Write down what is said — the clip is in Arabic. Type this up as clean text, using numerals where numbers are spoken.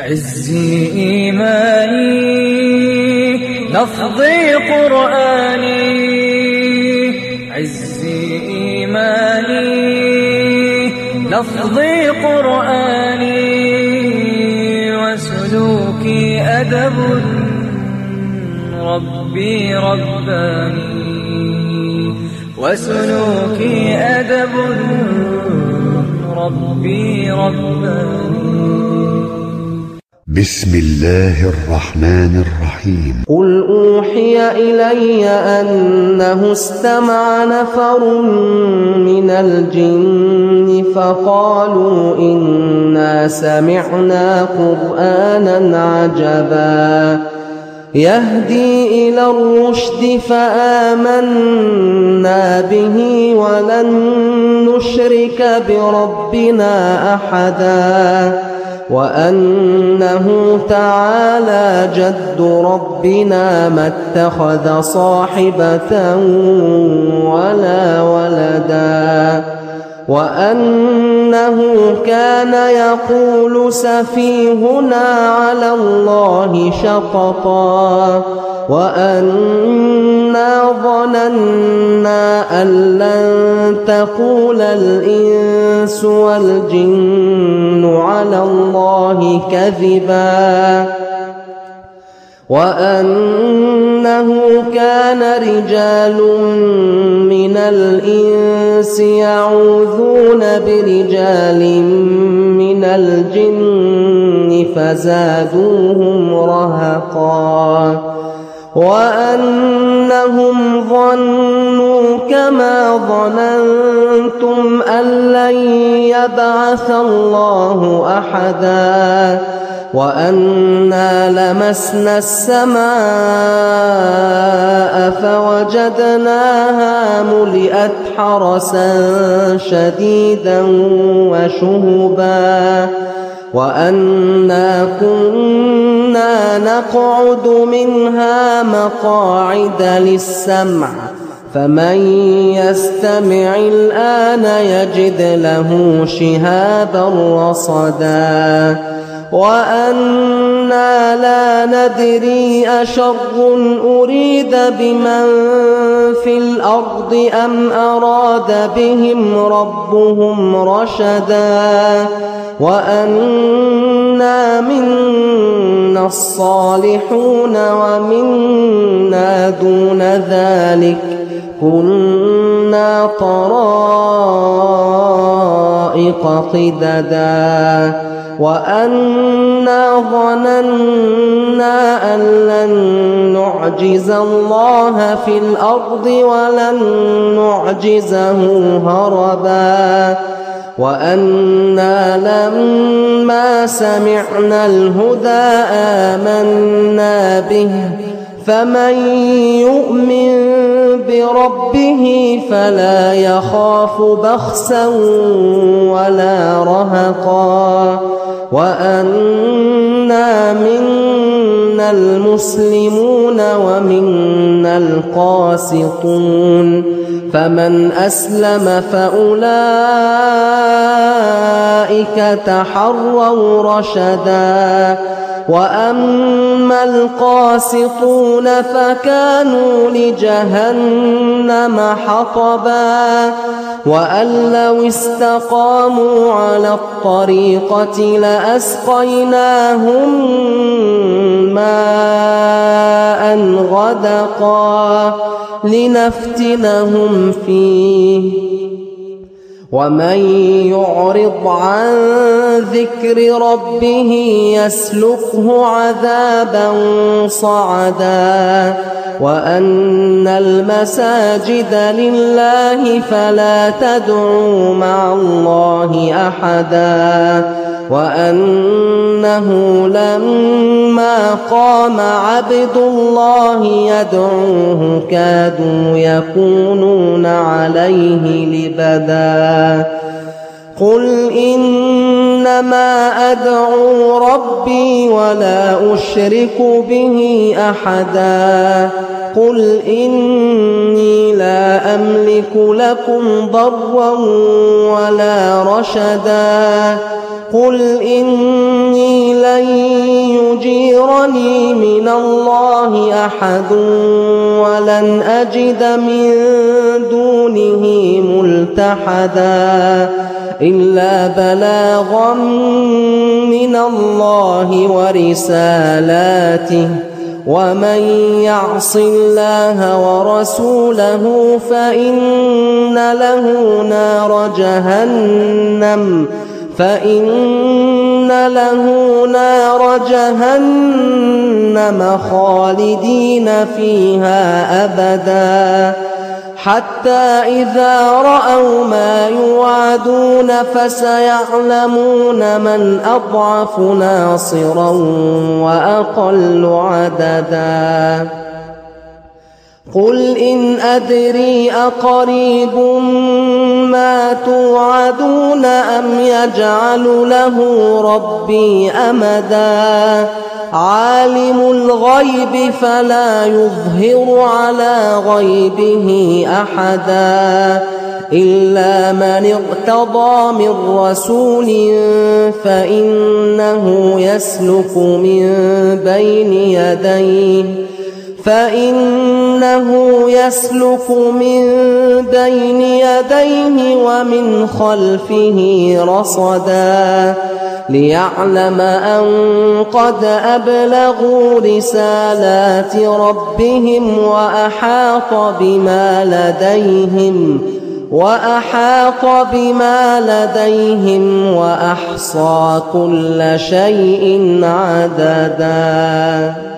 عزي إيماني لفظي قرآني، عزي إيماني لفظي قرآني، وسلوكي أدب ربي رباني، وسلوكي أدب ربي رباني. بسم الله الرحمن الرحيم. قل أوحي إلي أنه استمع نفر من الجن فقالوا إنا سمعنا قرآنا عجبا يهدي إلى الرشد فآمنا به ولن نشرك بربنا أحدا، وأنه تعالى جد ربنا ما اتخذ صاحبة ولا ولدا، وأنه كان يقول سفيهنا على الله شططا، وأنا ظننا أن لن تقول الإنس والجن على الله كذبا، وأنه كان رجال من الإنس يعوذون برجال من الجن فزادوهم رهقا، وأنهم ظنوا كما ظننتم أن لن يبعث الله أحدا، وأنا لمسنا السماء فوجدناها ملئت حرسا شديدا وشهبا، وأنا كنا نقعد منها مقاعد للسمع، فمن يستمع الآن يجد له شهابا رصدا، وأنا لا ندري أشر أريد بمن في الأرض أم أراد بهم ربهم رشدا، وأنا منا الصالحون ومنا دون ذلك كنا طرائق قددا، وأنا ظننا أن لن نعجز الله في الأرض ولن نعجزه هربا، وأنا لما سمعنا الهدى آمنا به، فمن يؤمن بربه فلا يخاف بخسا ولا رهقا، وأنا منا المسلمون ومنا القاسطون، فمن أسلم فأولئك تحروا رشدا، وأما القاسطون فكانوا لجهنم حطبا، وأن لو استقاموا على الطريقة لأسقيناهم ماء غدقا لنفتنهم فيه، ومن يعرض عن ذكر ربه يسلكه عذابا صعدا، وأن المساجد لله فلا تدعوا مع الله أحدا، وأنه لما قام عبد الله يدعوه كادوا يكونون عليه لبدا. قل إنما أدعو ربي ولا أشرك به أحدا، قل إني لا أملك لكم ضرا ولا رشدا، قل إني لن يراني من الله أحد ولن أجد من دونه ملتحدا إلا بلاغا من الله ورسالاته ومن يعص الله ورسوله فإن له نار جهنم خالدين فيها أبدا حتى إذا رأوا ما يوعدون فسيعلمون من أضعف ناصرا وأقل عددا قل إن أدري أقريب ما توعدون أم يجعل له ربي أمدا عالم الغيب فلا يظهر على غيبه أحدا إلا من ارتضى من رسول فإنه يسلك من بين يديه ومن خلفه رصدا ليعلم أن قد أبلغوا رسالات ربهم وأحاط بما لديهم وأحصى كل شيء عددا.